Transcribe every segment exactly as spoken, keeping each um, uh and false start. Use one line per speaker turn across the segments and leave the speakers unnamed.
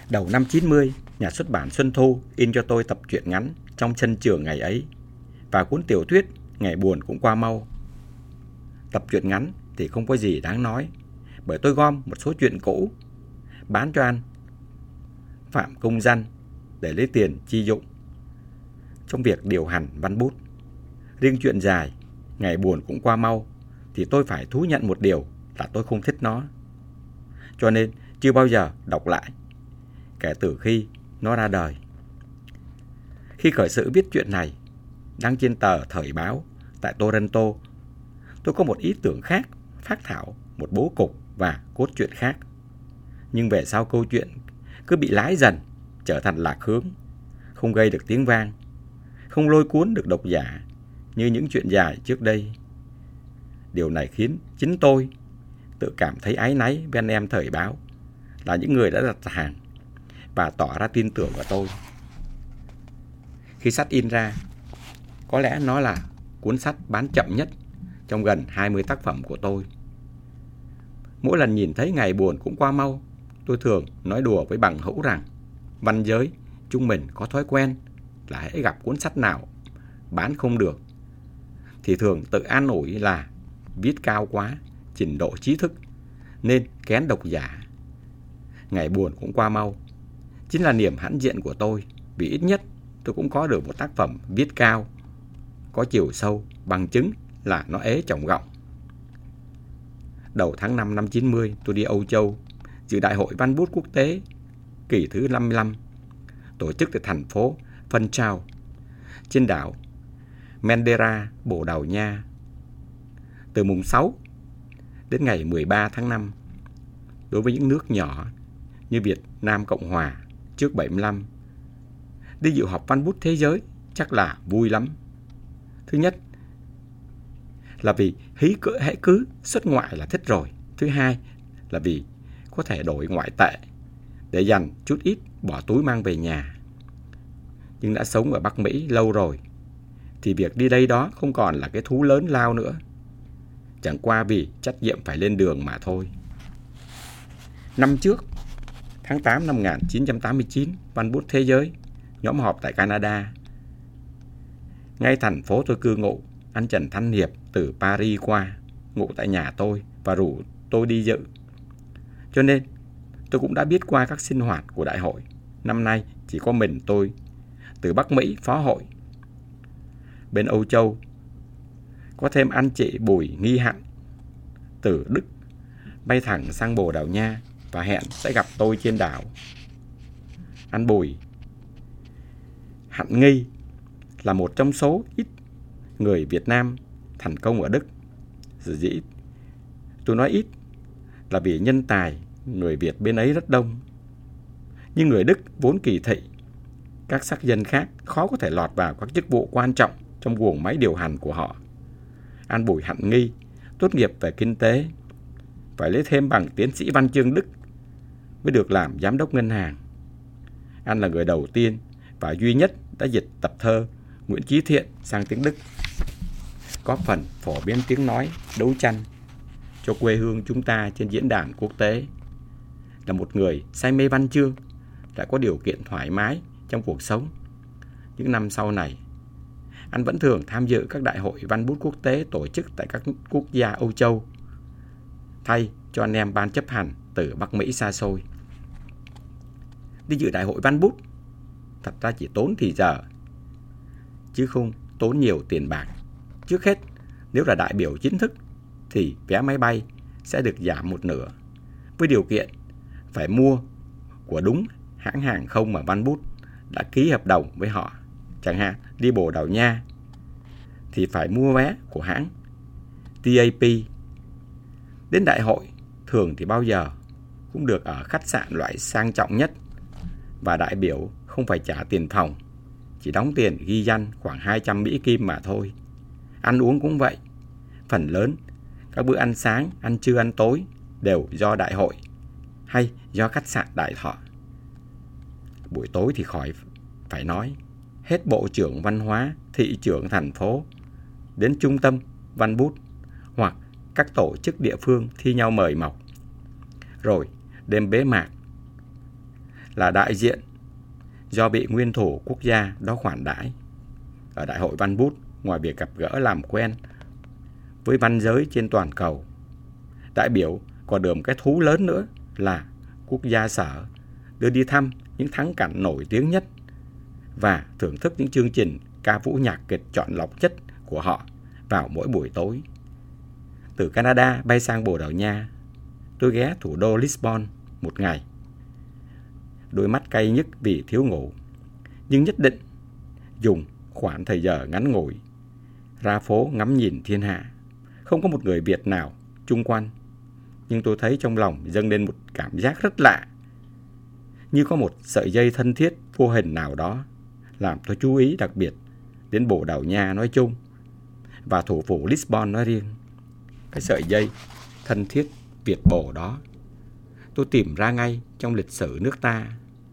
Đầu năm chín mươi, nhà xuất bản Xuân Thu in cho tôi tập truyện ngắn Trong sân trường ngày ấy và cuốn tiểu thuyết Ngày buồn cũng qua mau. Tập truyện ngắn thì không có gì đáng nói, bởi tôi gom một số truyện cũ bán cho anh Phạm Công Danh để lấy tiền chi dụng trong việc điều hành văn bút. Riêng chuyện dài Ngày buồn cũng qua mau thì tôi phải thú nhận một điều là tôi không thích nó, cho nên chưa bao giờ đọc lại kể từ khi nó ra đời. Khi khởi sự viết chuyện này đăng trên tờ Thời báo tại Toronto, tôi có một ý tưởng khác, phác thảo một bố cục và cốt truyện khác. Nhưng về sau câu chuyện cứ bị lái dần, trở thành lạc hướng, không gây được tiếng vang, không lôi cuốn được độc giả như những chuyện dài trước đây. Điều này khiến chính tôi tự cảm thấy áy náy với anh em Thời báo, là những người đã đặt hàng và tỏ ra tin tưởng vào tôi. Khi sách in ra, có lẽ nó là cuốn sách bán chậm nhất trong gần hai mươi tác phẩm của tôi. Mỗi lần nhìn thấy Ngày buồn cũng qua mau, tôi thường nói đùa với bằng hữu rằng văn giới chúng mình có thói quen là hễ gặp cuốn sách nào bán không được thì thường tự an ủi là viết cao quá, trình độ trí thức nên kén độc giả. Ngày buồn cũng qua mau chính là niềm hãnh diện của tôi, vì ít nhất tôi cũng có được một tác phẩm viết cao, có chiều sâu, bằng chứng là nó ế trọng gọng. Đầu tháng năm năm chín mươi, tôi đi Âu Châu dự Đại hội Văn bút Quốc tế kỳ thứ năm mươi lăm, tổ chức tại thành phố Phân Trao trên đảo Madeira, Bồ Đào Nha, từ mùng sáu đến ngày mười ba tháng năm. Đối với những nước nhỏ như Việt Nam Cộng Hòa trước bảy mươi lăm, đi dự họp văn bút thế giới chắc là vui lắm. Thứ nhất là vì hí cỡ hễ cứ xuất ngoại là thích rồi. Thứ hai là vì có thể đổi ngoại tệ để dành chút ít bỏ túi mang về nhà. Nhưng đã sống ở Bắc Mỹ lâu rồi thì việc đi đây đó không còn là cái thú lớn lao nữa, chẳng qua vì trách nhiệm phải lên đường mà thôi. Năm trước, tháng tám năm một nghìn chín trăm tám mươi chín, Văn bút thế giới nhóm họp tại Canada. Ngay thành phố tôi cư ngụ, anh Trần Thanh Hiệp từ Paris qua ngụ tại nhà tôi và rủ tôi đi dự. Cho nên tôi cũng đã biết qua các sinh hoạt của đại hội. Năm nay chỉ có mình tôi từ Bắc Mỹ phó hội. Bên Âu Châu có thêm anh chị Bùi Nghi Hạnh từ Đức bay thẳng sang Bồ Đào Nha và hẹn sẽ gặp tôi trên đảo. Anh Bùi Hạnh Nghi là một trong số ít người Việt Nam thành công ở Đức. Dù dĩ tôi nói ít là vì nhân tài người Việt bên ấy rất đông, nhưng người Đức vốn kỳ thị, các sắc dân khác khó có thể lọt vào các chức vụ quan trọng trong guồng máy điều hành của họ. Anh Bùi Hạnh Nghi tốt nghiệp về kinh tế, phải lấy thêm bằng tiến sĩ văn chương Đức mới được làm giám đốc ngân hàng. Anh là người đầu tiên và duy nhất đã dịch tập thơ Nguyễn Chí Thiện sang tiếng Đức, góp phần phổ biến tiếng nói đấu tranh cho quê hương chúng ta trên diễn đàn quốc tế. Là một người say mê văn chương, đã có điều kiện thoải mái trong cuộc sống. Những năm sau này, anh vẫn thường tham dự các đại hội văn bút quốc tế tổ chức tại các quốc gia Âu Châu, thay cho anh em ban chấp hành từ Bắc Mỹ xa xôi. Đi dự đại hội văn bút thật ra chỉ tốn thì giờ, chứ không tốn nhiều tiền bạc. Trước hết, nếu là đại biểu chính thức thì vé máy bay sẽ được giảm một nửa, với điều kiện phải mua của đúng hãng hàng không mà Văn bút đã ký hợp đồng với họ. Chẳng hạn đi Bồ Đào Nha thì phải mua vé của hãng tê a pê. Đến đại hội thường thì bao giờ cũng được ở khách sạn loại sang trọng nhất, và đại biểu không phải trả tiền phòng, chỉ đóng tiền ghi danh khoảng hai trăm Mỹ Kim mà thôi. Ăn uống cũng vậy, phần lớn các bữa ăn sáng, ăn trưa, ăn tối đều do đại hội hay do khách sạn Đại Thọ. Buổi tối thì khỏi phải nói, hết bộ trưởng văn hóa, thị trưởng thành phố đến trung tâm văn bút hoặc các tổ chức địa phương thi nhau mời mọc. Rồi đêm bế mạc là đại diện do bị nguyên thủ quốc gia đó khoản đãi. Ở Đại hội Văn Bút, ngoài việc gặp gỡ làm quen với văn giới trên toàn cầu, đại biểu còn được một cái thú lớn nữa là quốc gia sở đưa đi thăm những thắng cảnh nổi tiếng nhất và thưởng thức những chương trình ca vũ nhạc kịch chọn lọc nhất của họ vào mỗi buổi tối. Từ Canada bay sang Bồ Đào Nha, tôi ghé thủ đô Lisbon một ngày. Đôi mắt cay nhức vì thiếu ngủ, nhưng nhất định dùng khoảng thời giờ ngắn ngủi ra phố ngắm nhìn thiên hạ. Không có một người Việt nào chung quanh, nhưng tôi thấy trong lòng dâng lên một cảm giác rất lạ, như có một sợi dây thân thiết vô hình nào đó làm tôi chú ý đặc biệt đến Bồ Đào Nha nói chung và thủ phủ Lisbon nói riêng. Cái sợi dây thân thiết Việt Bồ đó tôi tìm ra ngay trong lịch sử nước ta,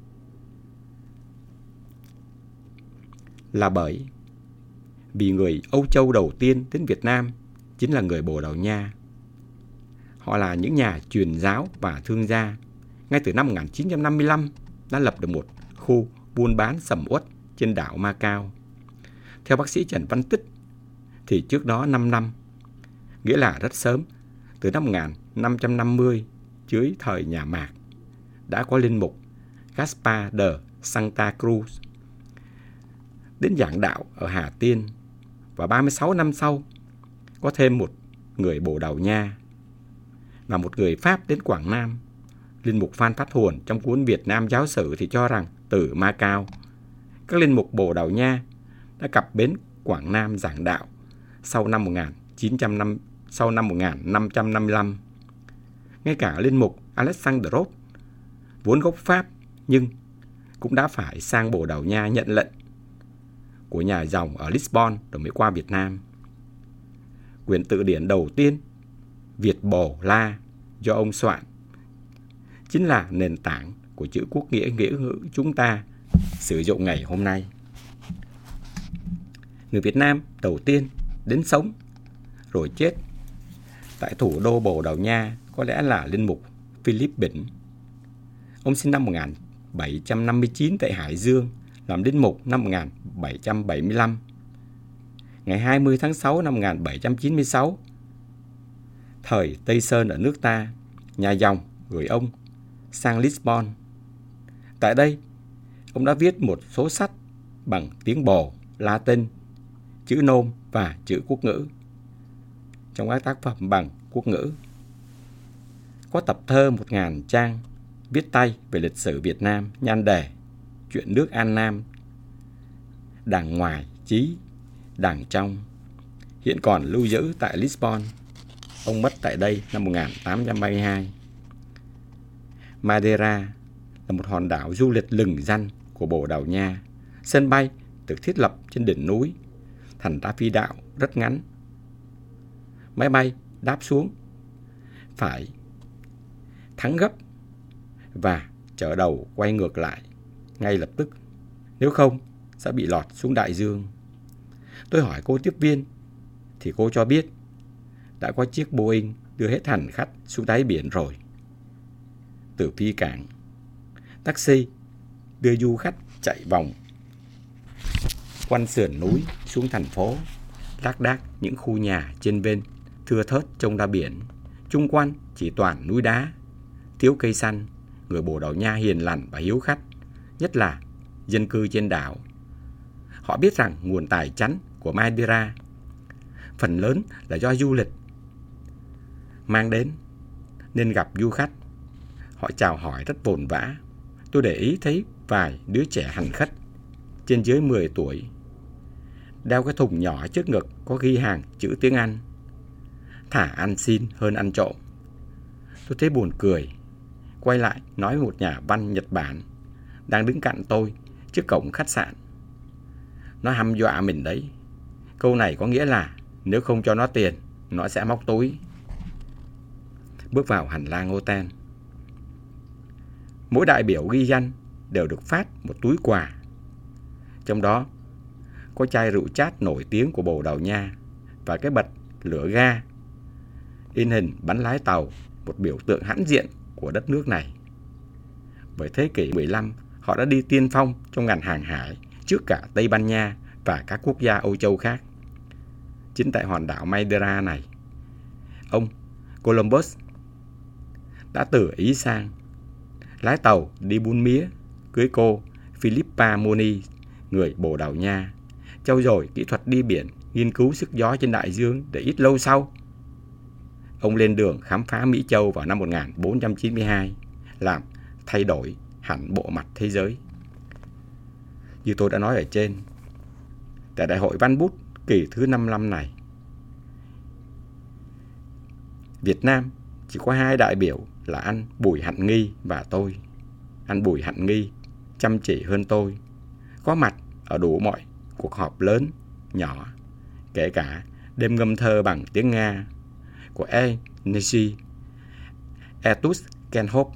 là bởi vì người Âu Châu đầu tiên đến Việt Nam chính là người Bồ Đào Nha. Họ là những nhà truyền giáo và thương gia. Ngay từ năm một nghìn chín trăm năm mươi lăm đã lập được một khu buôn bán sầm uất trên đảo Macau. Theo bác sĩ Trần Văn Tích thì trước đó năm năm, nghĩa là rất sớm, từ năm một nghìn năm trăm năm mươi dưới thời nhà Mạc, đã có linh mục Gaspar de Santa Cruz đến giảng đạo ở Hà Tiên, và ba mươi sáu năm sau có thêm một người Bồ Đào Nha và một người Pháp đến Quảng Nam. Linh mục Phan Phát Huồn trong cuốn Việt Nam Giáo Sử thì cho rằng từ Macau, các linh mục Bồ Đào Nha đã cập bến Quảng Nam giảng đạo sau năm một nghìn chín trăm năm sau năm một nghìn năm trăm năm mươi lăm. Ngay cả linh mục Alexander Roth, vốn gốc Pháp nhưng cũng đã phải sang Bồ Đào Nha nhận lệnh của nhà dòng ở Lisbon rồi mới qua Việt Nam. Quyển từ điển đầu tiên Việt Bồ La do ông soạn chính là nền tảng của chữ quốc nghĩa nghĩa ngữ chúng ta sử dụng ngày hôm nay. Người Việt Nam đầu tiên đến sống rồi chết tại thủ đô Bồ Đào Nha có lẽ là linh mục Philip Bỉnh. Ông sinh năm một nghìn bảy trăm năm mươi chín tại Hải Dương, làm linh mục năm một nghìn bảy trăm bảy mươi lăm. Ngày hai mươi tháng sáu năm một nghìn bảy trăm chín mươi sáu, thời Tây Sơn ở nước ta, nhà dòng gửi ông sang Lisbon. Tại đây, ông đã viết một số sách bằng tiếng Bồ, Latin, chữ nôm và chữ quốc ngữ. Trong các tác phẩm bằng quốc ngữ có tập thơ một nghìn trang viết tay về lịch sử Việt Nam, nhan đề Chuyện nước An Nam, đàng ngoài chí, đàng trong, hiện còn lưu giữ tại Lisbon. Ông mất tại đây năm một nghìn tám trăm ba mươi hai. Madeira là một hòn đảo du lịch lừng danh của Bồ Đào Nha. Sân bay được thiết lập trên đỉnh núi, thành ra phi đạo rất ngắn. Máy bay đáp xuống phải thắng gấp và chở đầu quay ngược lại ngay lập tức, nếu không sẽ bị lọt xuống đại dương. Tôi hỏi cô tiếp viên thì cô cho biết đã có chiếc Boeing đưa hết hành khách xuống đáy biển rồi. Từ phi cảng, taxi đưa du khách chạy vòng quanh sườn núi xuống thành phố. Lác đác những khu nhà trên bên thưa thớt trông ra biển, chung quanh chỉ toàn núi đá, thiếu cây xanh. Người Bồ Đào Nha hiền lành và hiếu khách, nhất là dân cư trên đảo. Họ biết rằng nguồn tài chánh của Madeira phần lớn là do du lịch mang đến, nên gặp du khách họ chào hỏi rất vồn vã. Tôi để ý thấy vài đứa trẻ hành khách trên dưới mười tuổi đeo cái thùng nhỏ trước ngực có ghi hàng chữ tiếng Anh. Thà ăn xin hơn ăn trộm. Tôi thấy buồn cười, quay lại nói với một nhà văn Nhật Bản đang đứng cạnh tôi trước cổng khách sạn. Nó hăm dọa mình đấy. Câu này có nghĩa là nếu không cho nó tiền, nó sẽ móc túi. Bước vào hành lang hotel, mỗi đại biểu ghi danh đều được phát một túi quà. Trong đó có chai rượu chát nổi tiếng của Bồ Đào Nha và cái bật lửa ga in hình bánh lái tàu, một biểu tượng hãnh diện của đất nước này. Bởi thế kỷ mười lăm, họ đã đi tiên phong trong ngành hàng hải trước cả Tây Ban Nha và các quốc gia Âu Châu khác. Chính tại hòn đảo Madeira này, ông Columbus đã từ Ý sang, lái tàu đi buôn mía, cưới cô Philippa Moni, người Bồ Đào Nha, trau dồi kỹ thuật đi biển, nghiên cứu sức gió trên đại dương để ít lâu sau, ông lên đường khám phá Mỹ Châu vào năm một nghìn bốn trăm chín mươi hai, làm thay đổi hẳn bộ mặt thế giới. Như tôi đã nói ở trên, tại Đại hội Văn Bút kỳ thứ năm mươi lăm này, Việt Nam chỉ có hai đại biểu là anh Bùi Hạnh Nghi và tôi. Anh Bùi Hạnh Nghi chăm chỉ hơn tôi, có mặt ở đủ mọi cuộc họp lớn, nhỏ, kể cả đêm ngâm thơ bằng tiếng Nga của Energy Etus Kenhope.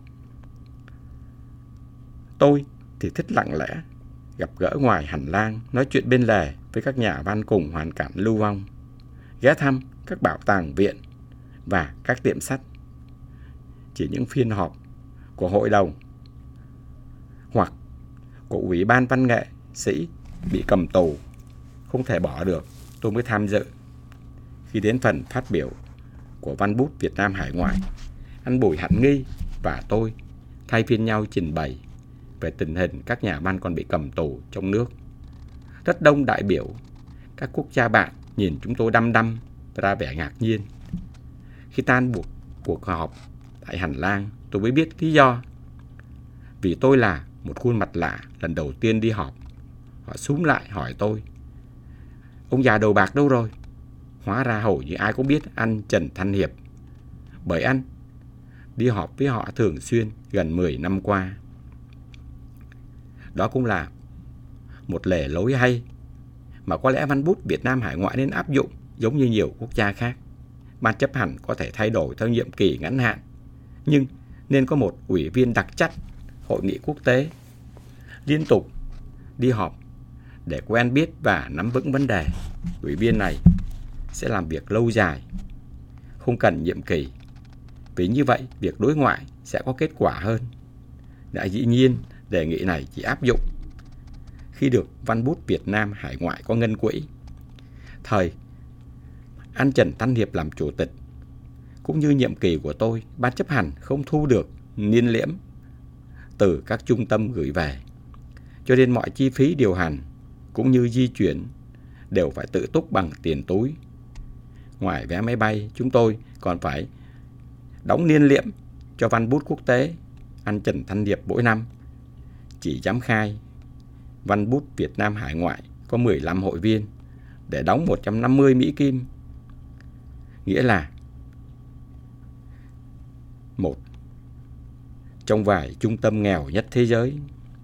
Tôi thì thích lặng lẽ, gặp gỡ ngoài hành lang, nói chuyện bên lề với các nhà văn cùng hoàn cảnh lưu vong, ghé thăm các bảo tàng viện và các tiệm sách. Chỉ những phiên họp của hội đồng hoặc của Ủy ban Văn nghệ sĩ bị cầm tù không thể bỏ được, tôi mới tham dự. Khi đến phần phát biểu của Văn Bút Việt Nam hải ngoại, anh Bùi Hạnh Nghi và tôi thay phiên nhau trình bày về tình hình các nhà văn còn bị cầm tù trong nước. Rất đông đại biểu các quốc gia bạn nhìn chúng tôi đăm đăm ra vẻ ngạc nhiên. Khi tan buộc cuộc họp tại hành lang, tôi mới biết lý do. Vì tôi là một khuôn mặt lạ lần đầu tiên đi họp. Họ xúm lại hỏi tôi: "Ông già đầu bạc đâu rồi?" Hóa ra hầu như ai cũng biết anh Trần Thanh Hiệp, bởi anh đi họp với họ thường xuyên gần mười năm qua. Đó cũng là một lề lối hay mà có lẽ Văn Bút Việt Nam hải ngoại nên áp dụng giống như nhiều quốc gia khác. Ban chấp hành có thể thay đổi theo nhiệm kỳ ngắn hạn, nhưng nên có một ủy viên đặc trách hội nghị quốc tế liên tục đi họp để quen biết và nắm vững vấn đề. Ủy viên này sẽ làm việc lâu dài, không cần nhiệm kỳ, vì như vậy việc đối ngoại sẽ có kết quả hơn. Đã dĩ nhiên, đề nghị này chỉ áp dụng khi được Văn Bút Việt Nam hải ngoại có ngân quỹ. Thời anh Trần Thanh Hiệp làm chủ tịch, cũng như nhiệm kỳ của tôi, ban chấp hành không thu được niên liễm từ các trung tâm gửi về, cho nên mọi chi phí điều hành cũng như di chuyển đều phải tự túc bằng tiền túi. Ngoài vé máy bay, chúng tôi còn phải đóng niên liễm cho Văn Bút quốc tế anh Trần Thanh Hiệp mỗi năm. Chỉ dám khai Văn Bút Việt Nam hải ngoại có mười lăm hội viên để đóng một trăm năm mươi Mỹ Kim, nghĩa là một trong vài trung tâm nghèo nhất thế giới.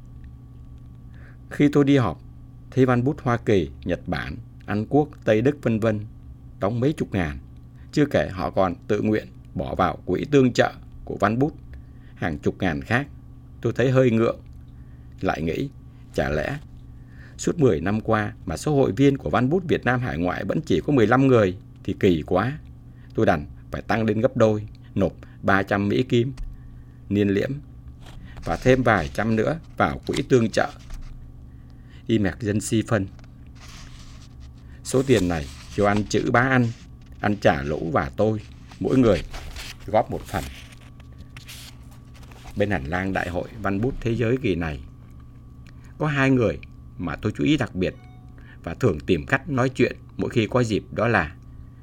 Khi tôi đi họp, thấy Văn Bút Hoa Kỳ, Nhật Bản, Anh Quốc, Tây Đức vân vân đóng mấy chục ngàn, chưa kể họ còn tự nguyện bỏ vào quỹ tương trợ của Văn Bút hàng chục ngàn khác. Tôi thấy hơi ngượng, lại nghĩ chả lẽ suốt mười năm qua mà số hội viên của Văn Bút Việt Nam hải ngoại vẫn chỉ có mười lăm người thì kỳ quá. Tôi đành phải tăng lên gấp đôi, nộp ba trăm Mỹ Kim niên liễm và thêm vài trăm nữa vào quỹ tương trợ Emergency Fund. Số tiền này cho anh chữ bá ăn, anh trả lũ và tôi, mỗi người góp một phần. Bên hành lang Đại hội Văn Bút Thế giới kỳ này, có hai người mà tôi chú ý đặc biệt và thường tìm cách nói chuyện mỗi khi có dịp, đó là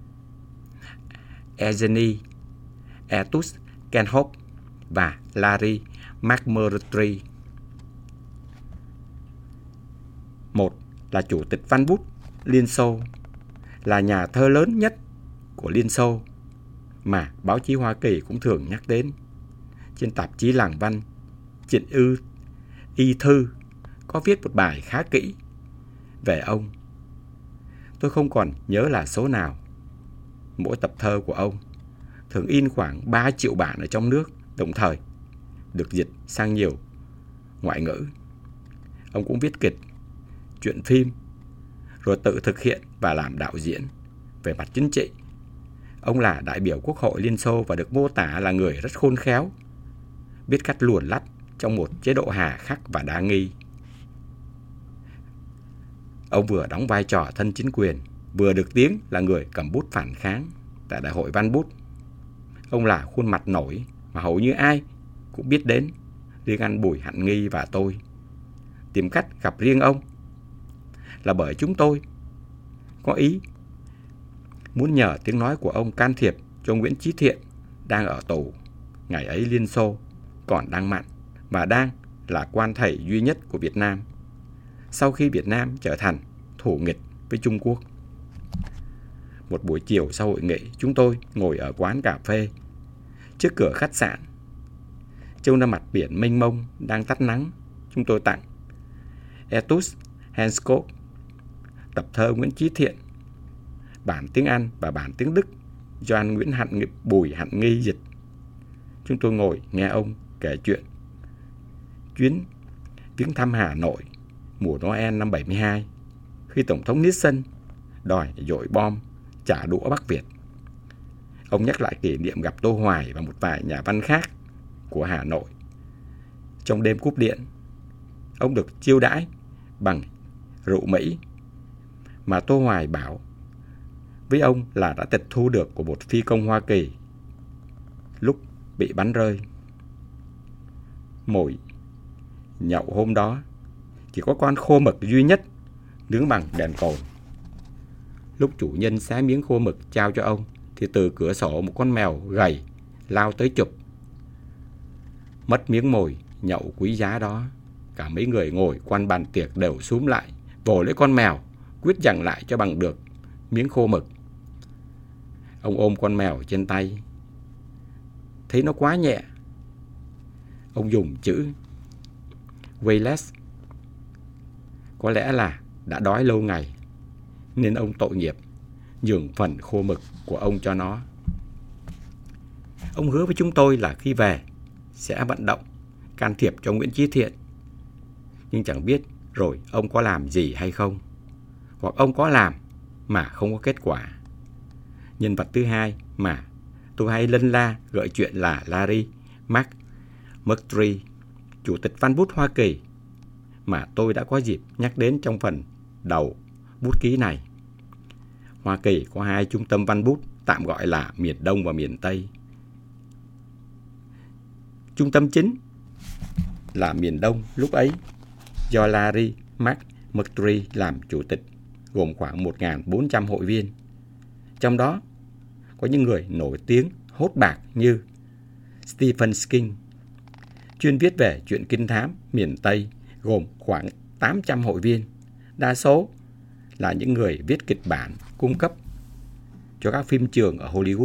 Eugenie Etus Kenhope và Larry McMurtry. Một là chủ tịch Văn Bút Liên Xô, là nhà thơ lớn nhất của Liên Xô mà báo chí Hoa Kỳ cũng thường nhắc đến. Trên tạp chí Làng Văn, Trịnh Ư Y Thư có viết một bài khá kỹ về ông. Tôi không còn nhớ là số nào. Mỗi tập thơ của ông thường in khoảng ba triệu bản ở trong nước, đồng thời được dịch sang nhiều ngoại ngữ. Ông cũng viết kịch, truyện phim, rồi tự thực hiện và làm đạo diễn. Về mặt chính trị, ông là đại biểu Quốc hội Liên Xô và được mô tả là người rất khôn khéo, biết cách luồn lách trong một chế độ hà khắc và đa nghi. Ông vừa đóng vai trò thân chính quyền, vừa được tiếng là người cầm bút phản kháng tại Đại hội Văn Bút. Ông là khuôn mặt nổi mà hầu như ai cũng biết đến, riêng anh Bùi Hạnh Nghi và tôi tìm cách gặp riêng ông là bởi chúng tôi có ý muốn nhờ tiếng nói của ông can thiệp cho Nguyễn Chí Thiện đang ở tù. Ngày ấy Liên Xô còn đang mạnh và đang là quan thầy duy nhất của Việt Nam sau khi Việt Nam trở thành thù nghịch với Trung Quốc. Một buổi chiều sau hội nghị, chúng tôi ngồi ở quán cà phê trước cửa khách sạn. Trông ra mặt biển mênh mông đang tắt nắng, chúng tôi tặng Etus Henskog, tập thơ Nguyễn Chí Thiện, bản tiếng Anh và bản tiếng Đức do anh Nguyễn Hạnh Bùi Hạnh Nghi dịch. Chúng tôi ngồi nghe ông kể chuyện chuyến viếng thăm Hà Nội mùa Noel năm bảy mươi hai, khi Tổng thống Nixon đòi dội bom trả đũa Bắc Việt. Ông nhắc lại kỷ niệm gặp Tô Hoài và một vài nhà văn khác của Hà Nội. Trong đêm cúp điện, ông được chiêu đãi bằng rượu Mỹ mà Tô Hoài bảo với ông là đã tịch thu được của một phi công Hoa Kỳ lúc bị bắn rơi. Mồi nhậu hôm đó chỉ có con khô mực duy nhất nướng bằng đèn cồn. Lúc chủ nhân xé miếng khô mực trao cho ông thì từ cửa sổ một con mèo gầy lao tới chụp. Mất miếng mồi nhậu quý giá đó, cả mấy người ngồi quanh bàn tiệc đều xúm lại vồ lấy con mèo, quyết giành lại cho bằng được miếng khô mực. Ông ôm con mèo trên tay, thấy nó quá nhẹ. Ông dùng chữ weightless, có lẽ là đã đói lâu ngày nên ông tội nghiệp nhường phần khô mực của ông cho nó. Ông hứa với chúng tôi là khi về sẽ vận động can thiệp cho Nguyễn Chí Thiện, nhưng chẳng biết rồi ông có làm gì hay không, hoặc ông có làm mà không có kết quả. Nhân vật thứ hai mà tôi hay lân la gợi chuyện là Larry McMurtry, Chủ tịch Văn bút Hoa Kỳ, mà tôi đã có dịp nhắc đến trong phần đầu bút ký này. Hoa Kỳ có hai trung tâm văn bút tạm gọi là miền Đông và miền Tây. Trung tâm chính là miền Đông lúc ấy do Larry McMurtry làm chủ tịch, gồm khoảng một nghìn bốn trăm hội viên. Trong đó có những người nổi tiếng hốt bạc như Stephen King, chuyên viết về chuyện kinh thám miền Tây, gồm khoảng tám trăm hội viên. Đa số là những người viết kịch bản cung cấp cho các phim trường ở Hollywood.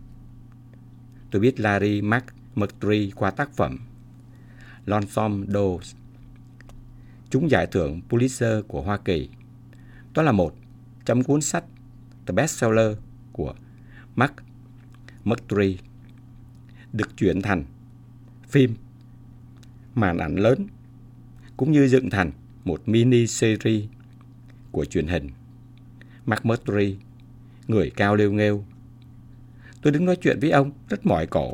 Tôi biết Larry McMurtry qua tác phẩm Lonesome Dove, trúng giải thưởng Pulitzer của Hoa Kỳ. Đó là một trong cuốn sách The Bestseller của McMurtry, được chuyển thành phim màn ảnh lớn cũng như dựng thành một mini series của truyền hình. McMurtry, người cao lêu nghêu. Tôi đứng nói chuyện với ông rất mỏi cổ.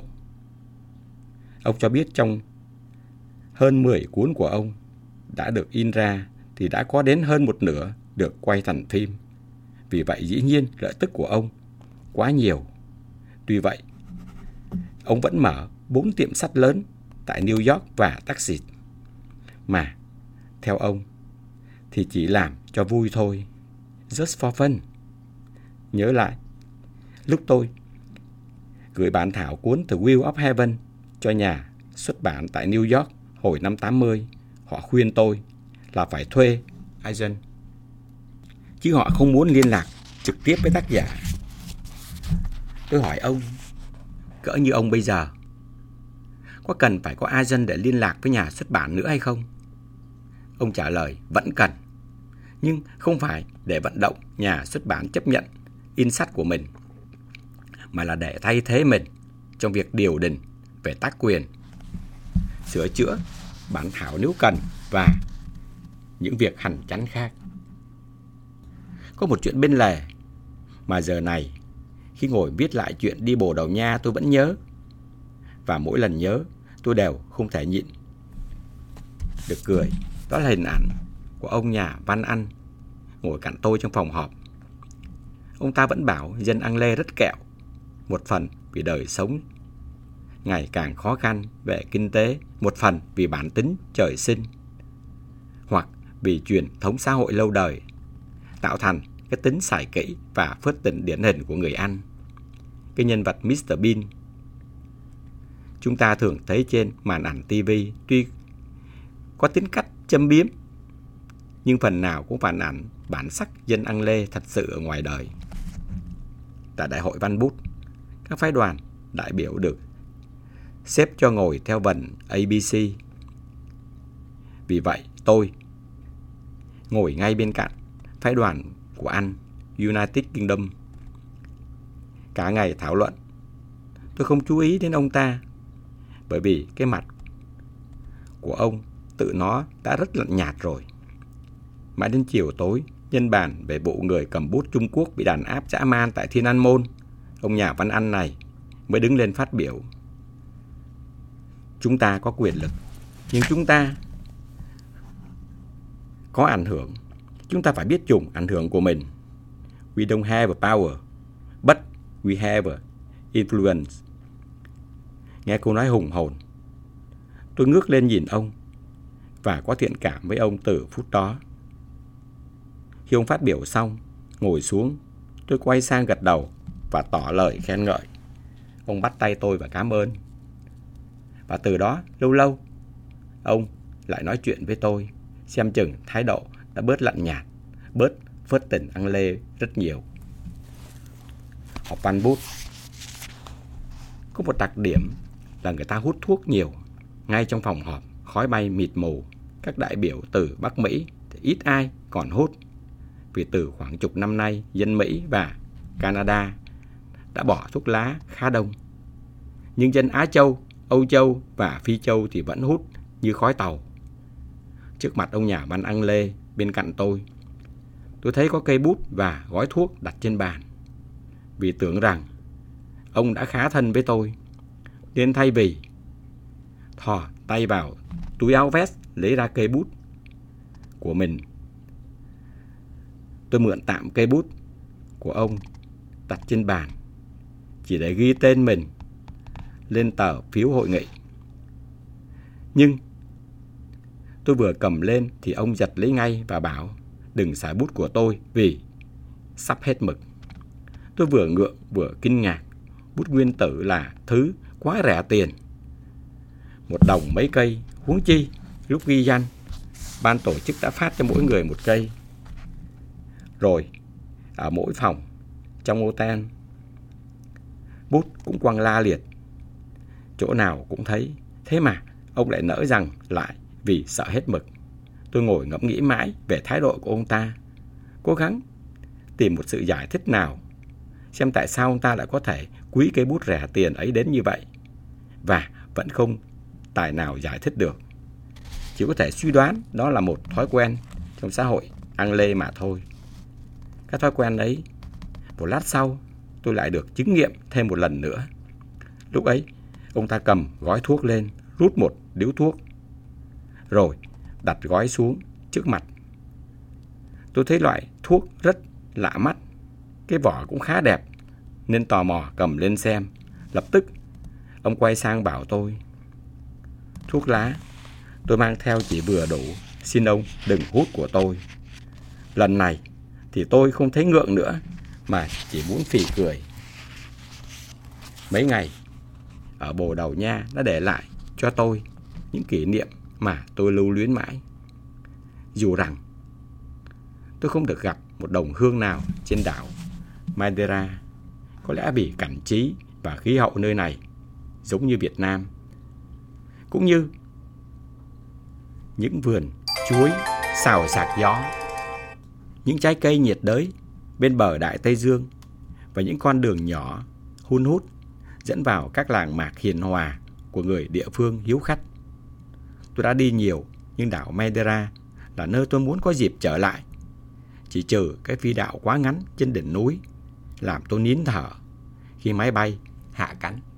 Ông cho biết trong hơn mười cuốn của ông đã được in ra thì đã có đến hơn một nửa được quay thành phim. Vì vậy dĩ nhiên lợi tức của ông quá nhiều. Tuy vậy, ông vẫn mở bốn tiệm sách lớn tại New York và Texas, mà theo ông thì chỉ làm cho vui thôi, just for fun. Nhớ lại, lúc tôi gửi bản thảo cuốn The Wheel of Heaven cho nhà xuất bản tại New York hồi năm tám mươi, họ khuyên tôi là phải thuê agent, chứ họ không muốn liên lạc trực tiếp với tác giả. Tôi hỏi ông, cỡ như ông bây giờ, có cần phải có agent để liên lạc với nhà xuất bản nữa hay không? Ông trả lời vẫn cần, nhưng không phải để vận động nhà xuất bản chấp nhận in sách của mình, mà là để thay thế mình trong việc điều đình về tác quyền, sửa chữa bản thảo nếu cần và những việc hành chánh khác. Có một chuyện bên lề mà giờ này khi ngồi viết lại chuyện đi Bồ Đào Nha tôi vẫn nhớ, và mỗi lần nhớ tôi đều không thể nhịn Việc cười đó là hình ảnh của ông nhà Văn Ăn ngồi cạnh tôi trong phòng họp. Ông ta vẫn bảo dân Anglais rất kẹo, một phần vì đời sống ngày càng khó khăn về kinh tế, một phần vì bản tính trời sinh, hoặc vì truyền thống xã hội lâu đời, tạo thành cái tính xài kỹ và phớt tình điển hình của người Anh. Cái nhân vật mít tơ Bean chúng ta thường thấy trên màn ảnh ti vi tuy có tính cách châm biếm, nhưng phần nào cũng phản ảnh bản sắc dân Anglais thật sự ở ngoài đời. Tại Đại hội Văn Bút, các phái đoàn đại biểu được xếp cho ngồi theo vần A B C. Vì vậy, tôi ngồi ngay bên cạnh phái đoàn của Anh, United Kingdom. Cả ngày thảo luận, tôi không chú ý đến ông ta, bởi vì cái mặt của ông tự nó đã rất lạnh nhạt rồi. Mãi đến chiều tối, nhân bàn về vụ người cầm bút Trung Quốc bị đàn áp dã man tại Thiên An Môn, ông nhà Văn Ăn này mới đứng lên phát biểu. Chúng ta có quyền lực, nhưng chúng ta có ảnh hưởng. Chúng ta phải biết dùng ảnh hưởng của mình. We don't have a power, but we have a influence. Nghe câu nói hùng hồn, tôi ngước lên nhìn ông và có thiện cảm với ông từ phút đó. Khi ông phát biểu xong, ngồi xuống, tôi quay sang gật đầu và tỏ lời khen ngợi. Ông bắt tay tôi và cảm ơn. Và từ đó, lâu lâu, ông lại nói chuyện với tôi, xem chừng thái độ đã bớt lạnh nhạt, bớt phớt tình Anglais rất nhiều. Họp Văn Bút có một đặc điểm là người ta hút thuốc nhiều. Ngay trong phòng họp, khói bay mịt mù. Các đại biểu từ Bắc Mỹ thì ít ai còn hút, vì từ khoảng chục năm nay, dân Mỹ và Canada đã bỏ thuốc lá khá đông. Nhưng dân Á Châu, Âu Châu và Phi Châu thì vẫn hút như khói tàu. Trước mặt ông nhà Văn Anglais bên cạnh tôi, tôi thấy có cây bút và gói thuốc đặt trên bàn. Vì tưởng rằng ông đã khá thân với tôi, nên thay vì thò tay vào túi áo vest lấy ra cây bút của mình, tôi mượn tạm cây bút của ông đặt trên bàn chỉ để ghi tên mình lên tờ phiếu hội nghị. Nhưng tôi vừa cầm lên thì ông giật lấy ngay và bảo đừng xài bút của tôi vì sắp hết mực. Tôi vừa ngượng vừa kinh ngạc. Bút nguyên tử là thứ quá rẻ tiền, một đồng mấy cây, huống chi lúc ghi danh ban tổ chức đã phát cho mỗi người một cây. Rồi ở mỗi phòng trong hotel, bút cũng quăng la liệt, chỗ nào cũng thấy. Thế mà ông lại nỡ rằng lại vì sợ hết mực. Tôi ngồi ngẫm nghĩ mãi về thái độ của ông ta, cố gắng tìm một sự giải thích nào, xem tại sao ông ta lại có thể quý cây bút rẻ tiền ấy đến như vậy, và vẫn không tài nào giải thích được. Chỉ có thể suy đoán đó là một thói quen trong xã hội Anglais mà thôi. Cái thói quen ấy, một lát sau tôi lại được chứng nghiệm thêm một lần nữa. Lúc ấy, ông ta cầm gói thuốc lên, rút một điếu thuốc, rồi đặt gói xuống trước mặt. Tôi thấy loại thuốc rất lạ mắt, cái vỏ cũng khá đẹp, nên tò mò cầm lên xem. Lập tức, ông quay sang bảo tôi, thuốc lá tôi mang theo chỉ vừa đủ, xin ông đừng hút của tôi. Lần này thì tôi không thấy ngượng nữa, mà chỉ muốn phì cười. Mấy ngày ở Bồ Đào Nha đã để lại cho tôi những kỷ niệm mà tôi lưu luyến mãi. Dù rằng tôi không được gặp một đồng hương nào trên đảo Madeira, có lẽ vì cảnh trí và khí hậu nơi này giống như Việt Nam, cũng như những vườn chuối xào xạc gió, những trái cây nhiệt đới bên bờ Đại Tây Dương, và những con đường nhỏ hun hút dẫn vào các làng mạc hiền hòa của người địa phương hiếu khách. Tôi đã đi nhiều, nhưng đảo Madeira là nơi tôi muốn có dịp trở lại, chỉ trừ cái phi đạo quá ngắn trên đỉnh núi làm tôi nín thở khi máy bay hạ cánh.